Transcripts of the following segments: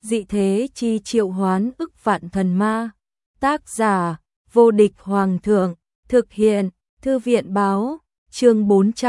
dị thế chi triệu hoán ức vạn thần ma. Tác giả, vô địch hoàng thượng, thực hiện, thư viện báo, chương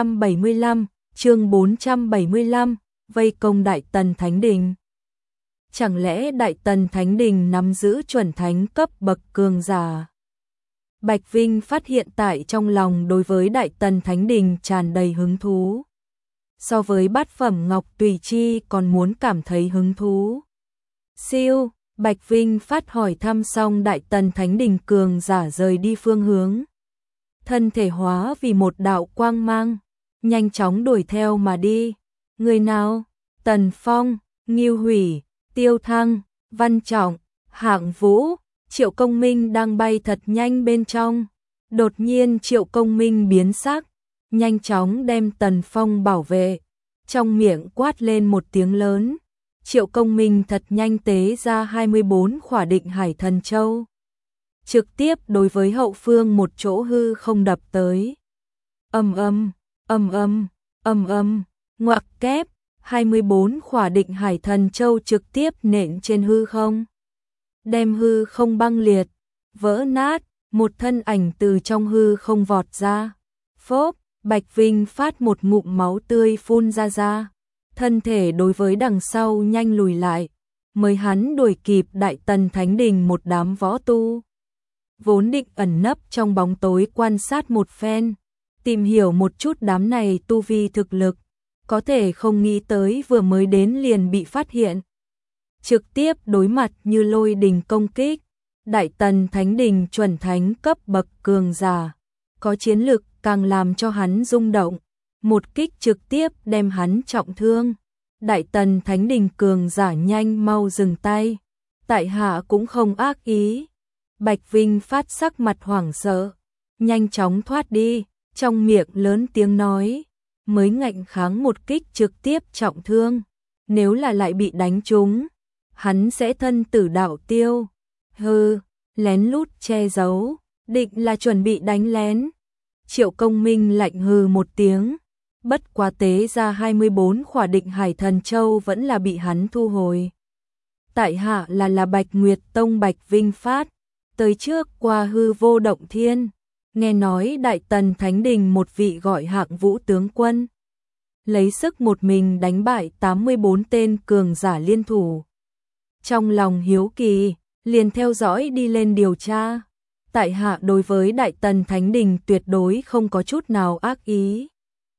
475, vây công Đại Tần Thánh Đình. Chẳng lẽ Đại Tần Thánh Đình nắm giữ chuẩn thánh cấp bậc cường giả? Bạch Vinh phát hiện tại trong lòng đối với Đại Tần Thánh Đình tràn đầy hứng thú. So với bát phẩm Ngọc Tùy Chi còn muốn cảm thấy hứng thú. Siêu, Bạch Vinh phát hỏi thăm xong Đại Tần Thánh Đình cường giả rời đi phương hướng. Thân thể hóa vì một đạo quang mang, nhanh chóng đuổi theo mà đi. Người nào? Tần Phong, Ngưu Hủy, Tiêu Thăng, Văn Trọng, Hạng Vũ, Triệu Công Minh đang bay thật nhanh bên trong. Đột nhiên Triệu Công Minh biến sắc, nhanh chóng đem Tần Phong bảo vệ, trong miệng quát lên một tiếng lớn. Triệu Công Minh thật nhanh tế ra 24 khỏa định hải thần châu, trực tiếp đối với hậu phương một chỗ hư không đập tới. Ầm ầm, ngoặc kép, 24 khỏa định hải thần châu trực tiếp nện trên hư không, đem hư không băng liệt, vỡ nát, một thân ảnh từ trong hư không vọt ra. Phốp, Bạch Vinh phát một ngụm máu tươi phun ra, thân thể đối với đằng sau nhanh lùi lại, mới hắn đuổi kịp Đại Tần Thánh Đình một đám võ tu. Vốn định ẩn nấp trong bóng tối quan sát một phen, tìm hiểu một chút đám này tu vi thực lực, có thể không nghĩ tới vừa mới đến liền bị phát hiện. Trực tiếp đối mặt như lôi đình công kích, Đại Tần Thánh Đình chuẩn thánh cấp bậc cường giả, có chiến lực càng làm cho hắn rung động, một kích trực tiếp đem hắn trọng thương. Đại Tần Thánh Đình cường giả nhanh mau dừng tay, tại hạ cũng không ác ý. Bạch Vinh phát sắc mặt hoảng sợ, nhanh chóng thoát đi, trong miệng lớn tiếng nói, mới ngạnh kháng một kích trực tiếp trọng thương, nếu là lại bị đánh trúng, hắn sẽ thân tử đạo tiêu. Hừ, lén lút che giấu, định là chuẩn bị đánh lén. Triệu Công Minh lạnh hừ một tiếng, bất quá tế ra 24 khỏa định hải thần châu vẫn là bị hắn thu hồi. Tại hạ là Bạch Nguyệt Tông Bạch Vinh phát, tới trước qua hư vô động thiên, nghe nói Đại Tần Thánh Đình một vị gọi Hạng Vũ tướng quân, lấy sức một mình đánh bại 84 tên cường giả liên thủ. Trong lòng hiếu kỳ, liền theo dõi đi lên điều tra. Tại hạ đối với Đại Tần Thánh Đình tuyệt đối không có chút nào ác ý.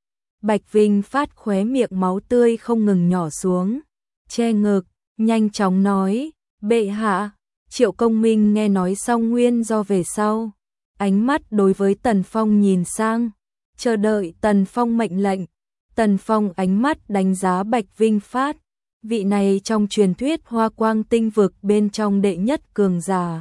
Bạch Vinh phát khóe miệng máu tươi không ngừng nhỏ xuống, che ngực, nhanh chóng nói, bệ hạ. Triệu Công Minh nghe nói xong nguyên do về sau, ánh mắt đối với Tần Phong nhìn sang, chờ đợi Tần Phong mệnh lệnh. Tần Phong ánh mắt đánh giá Bạch Vinh phát, vị này trong truyền thuyết Hoa Quang Tinh vực bên trong đệ nhất cường giả,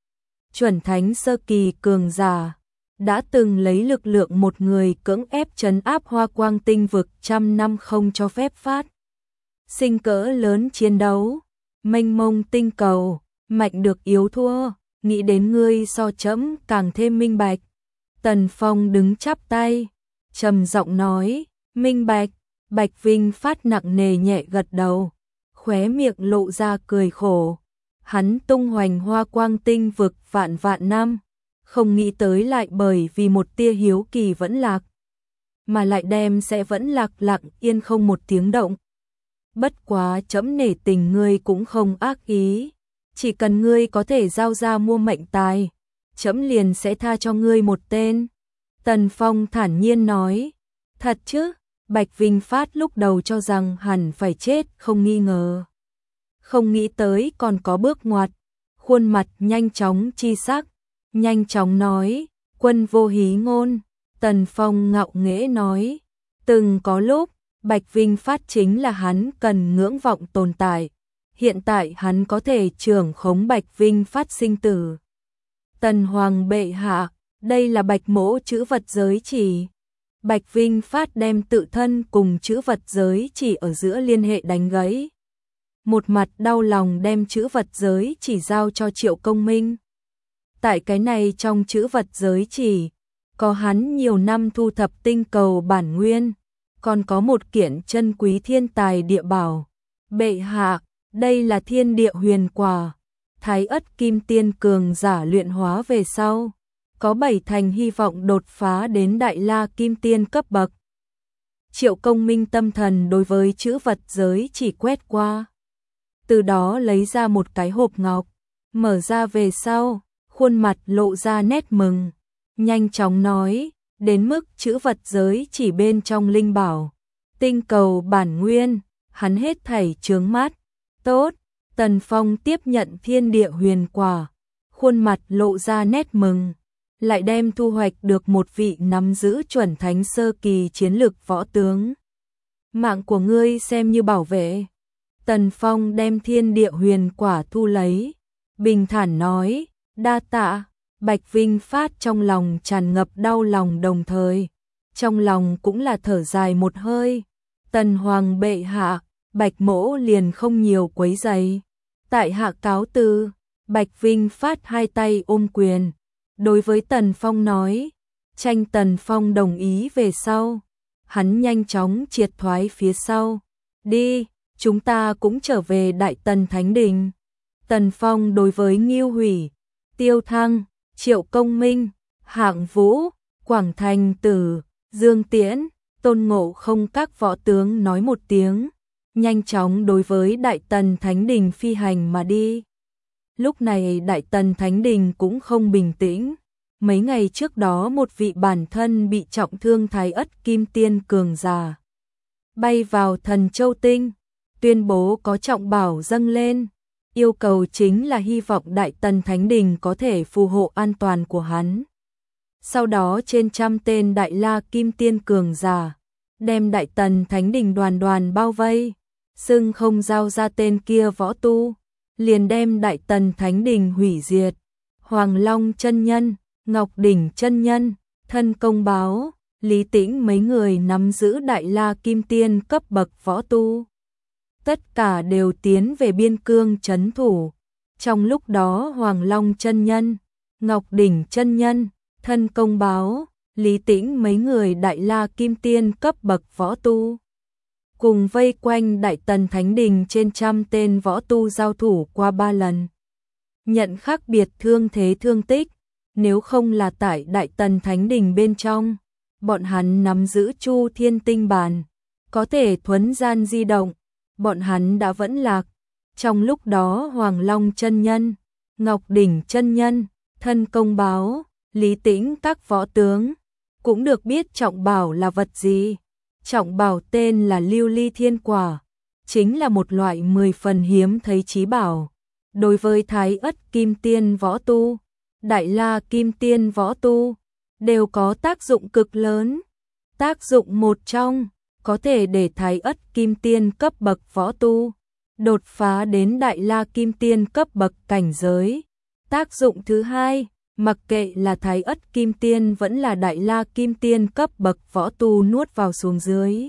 chuẩn thánh sơ kỳ cường giả, đã từng lấy lực lượng một người cưỡng ép trấn áp Hoa Quang Tinh vực trăm năm không cho phép phát sinh cỡ lớn chiến đấu, mênh mông tinh cầu, mạnh được yếu thua, nghĩ đến ngươi so chấm càng thêm minh bạch. Tần Phong đứng chắp tay, trầm giọng nói, minh bạch. Bạch Vinh phát nặng nề nhẹ gật đầu, khóe miệng lộ ra cười khổ. Hắn tung hoành Hoa Quang Tinh vực vạn vạn năm, không nghĩ tới lại bởi vì một tia hiếu kỳ vẫn lạc, mà lại đem sẽ vẫn lạc lặng yên không một tiếng động. Bất quá chấm nể tình ngươi cũng không ác ý, chỉ cần ngươi có thể giao ra mua mệnh tài, chấm liền sẽ tha cho ngươi một tên. Tần Phong thản nhiên nói, thật chứ? Bạch Vinh phát lúc đầu cho rằng hẳn phải chết không nghi ngờ, không nghĩ tới còn có bước ngoặt, khuôn mặt nhanh chóng chi sắc, nhanh chóng nói, quân vô hí ngôn. Tần Phong ngạo nghễ nói, từng có lúc, Bạch Vinh phát chính là hắn cần ngưỡng vọng tồn tại, hiện tại hắn có thể trưởng khống Bạch Vinh phát sinh tử. Tần Hoàng bệ hạ, đây là Bạch mỗ chữ vật giới chỉ. Bạch Vinh phát đem tự thân cùng chữ vật giới chỉ ở giữa liên hệ đánh gãy, một mặt đau lòng đem chữ vật giới chỉ giao cho Triệu Công Minh. Tại cái này trong chữ vật giới chỉ, có hắn nhiều năm thu thập tinh cầu bản nguyên, còn có một kiện chân quý thiên tài địa bảo. Bệ hạ, Đây là thiên địa huyền quả, Thái Ất Kim Tiên cường giả luyện hóa về sau, có 7 thành hy vọng đột phá đến Đại La Kim Tiên cấp bậc. Triệu Công Minh tâm thần đối với chữ vật giới chỉ quét qua. Từ đó lấy ra một cái hộp ngọc, mở ra về sau, khuôn mặt lộ ra nét mừng, nhanh chóng nói, đến mức chữ vật giới chỉ bên trong linh bảo, tinh cầu bản nguyên, hắn hết thảy chướng mắt. Tốt, Tần Phong tiếp nhận thiên địa huyền quả, khuôn mặt lộ ra nét mừng, lại đem thu hoạch được một vị nắm giữ chuẩn thánh sơ kỳ chiến lực võ tướng. Mạng của ngươi xem như bảo vệ. Tần Phong đem thiên địa huyền quả thu lấy, bình thản nói, đa tạ. Bạch Vinh Phát trong lòng tràn ngập đau lòng đồng thời, trong lòng cũng là thở dài một hơi. Tần Hoàng bệ hạ, Bạch Mỗ liền không nhiều quấy rầy. Tại hạ cáo từ. Bạch Vinh Phát hai tay ôm quyền, đối với Tần Phong nói, tranh Tần Phong đồng ý về sau. Hắn nhanh chóng triệt thoái phía sau. Đi, chúng ta cũng trở về Đại Tần Thánh Đình. Tần Phong đối với Ngưu Hủy, Tiêu Thăng, Triệu Công Minh, Hạng Vũ, Quảng Thành Tử, Dương Tiễn, Tôn Ngộ Không các võ tướng nói một tiếng, nhanh chóng đối với Đại Tần Thánh Đình phi hành mà đi. Lúc này Đại Tần Thánh Đình cũng không bình tĩnh. Mấy ngày trước đó một vị bản thân bị trọng thương Thái Ất Kim Tiên cường giả bay vào Thần Châu Tinh, tuyên bố có trọng bảo dâng lên, yêu cầu chính là hy vọng Đại Tần Thánh Đình có thể phù hộ an toàn của hắn. Sau đó trên trăm tên Đại La Kim Tiên cường giả đem Đại Tần Thánh Đình đoàn đoàn bao vây, xưng không giao ra tên kia võ tu, liền đem Đại Tần Thánh Đình hủy diệt. Hoàng Long chân nhân, Ngọc Đỉnh chân nhân, Thân Công Báo, Lý Tĩnh mấy người nắm giữ Đại La Kim Tiên cấp bậc võ tu, tất cả đều tiến về biên cương trấn thủ. Trong lúc đó Hoàng Long chân nhân, Ngọc Đỉnh chân nhân, Thân Công Báo, Lý Tĩnh mấy người Đại La Kim Tiên cấp bậc võ tu cùng vây quanh Đại Tần Thánh Đình trên trăm tên võ tu giao thủ qua 3 lần, nhận khác biệt thương thế thương tích. Nếu không là tại Đại Tần Thánh Đình bên trong, bọn hắn nắm giữ Chu Thiên Tinh Bàn, có thể thuấn gian di động, bọn hắn đã vẫn lạc. Trong lúc đó Hoàng Long chân nhân, Ngọc Đỉnh chân nhân, Thân Công Báo, Lý Tĩnh các võ tướng cũng được biết trọng bảo là vật gì. Trọng bảo tên là Lưu Ly Thiên Quả, chính là một loại 10 phần hiếm thấy chí bảo. Đối với Thái Ất Kim Tiên võ tu, Đại La Kim Tiên võ tu đều có tác dụng cực lớn. Tác dụng một trong, có thể để Thái Ất Kim Tiên cấp bậc võ tu đột phá đến Đại La Kim Tiên cấp bậc cảnh giới. Tác dụng thứ hai, mặc kệ là Thái Ất Kim Tiên vẫn là Đại La Kim Tiên cấp bậc võ tu nuốt vào xuống dưới,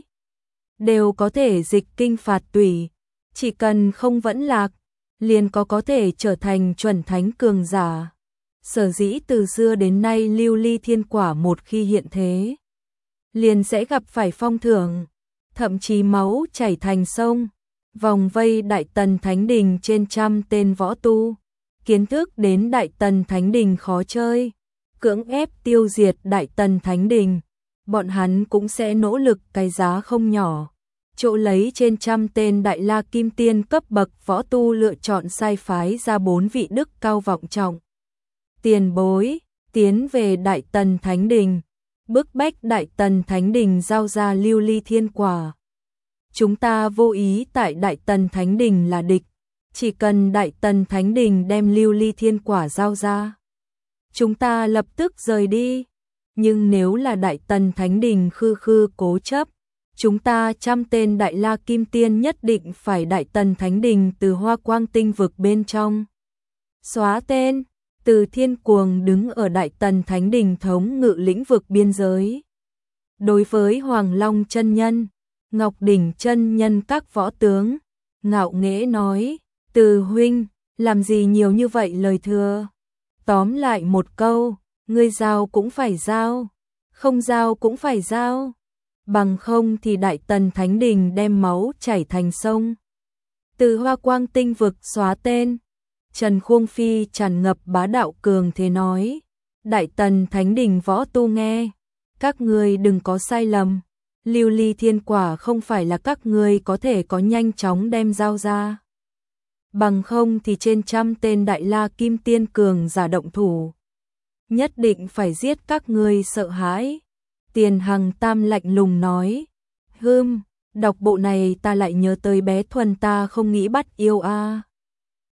đều có thể dịch kinh phạt tủy, chỉ cần không vẫn lạc, liền có thể trở thành chuẩn thánh cường giả. Sở dĩ từ xưa đến nay Lưu Ly Thiên Quả một khi hiện thế, liền sẽ gặp phải phong thưởng, thậm chí máu chảy thành sông. Vòng vây Đại Tần Thánh Đình trên trăm tên võ tu, kiến thức đến Đại Tần Thánh Đình khó chơi, cưỡng ép tiêu diệt Đại Tần Thánh Đình, bọn hắn cũng sẽ nỗ lực cái giá không nhỏ. Chỗ lấy trên trăm tên Đại La Kim Tiên cấp bậc võ tu lựa chọn sai phái ra 4 vị đức cao vọng trọng tiền bối, tiến về Đại Tần Thánh Đình, bức bách Đại Tần Thánh Đình giao ra Lưu Ly Thiên Quả. Chúng ta vô ý tại Đại Tần Thánh Đình là địch, chỉ cần Đại Tần Thánh Đình đem Lưu Ly Thiên Quả giao ra, chúng ta lập tức rời đi. Nhưng nếu là Đại Tần Thánh Đình khư cố chấp, chúng ta trăm tên Đại La Kim Tiên nhất định phải Đại Tần Thánh Đình từ Hoa Quang Tinh vực bên trong xóa tên. Từ Thiên Cuồng đứng ở Đại Tần Thánh Đình thống ngự lĩnh vực biên giới, đối với Hoàng Long chân nhân, Ngọc Đỉnh chân nhân các võ tướng ngạo nghễ nói, Từ huynh, làm gì nhiều như vậy lời thừa. Tóm lại một câu, ngươi giao cũng phải giao, không giao cũng phải giao, bằng không thì Đại Tần Thánh Đình đem máu chảy thành sông. Từ Hoa Quang Tinh vực xóa tên. Trần Khuông Phi tràn ngập bá đạo cường thế nói. Đại Tần Thánh Đình võ tu nghe. Các ngươi đừng có sai lầm. Lưu Ly Thiên Quả không phải là các ngươi có thể có nhanh chóng đem giao ra. Bằng không thì trên trăm tên Đại La Kim Tiên cường giả động thủ. Nhất định phải giết các ngươi sợ hãi. Tiền Hằng Tam lạnh lùng nói. Đọc bộ này ta lại nhớ tới bé Thuần ta không nghĩ bắt yêu a.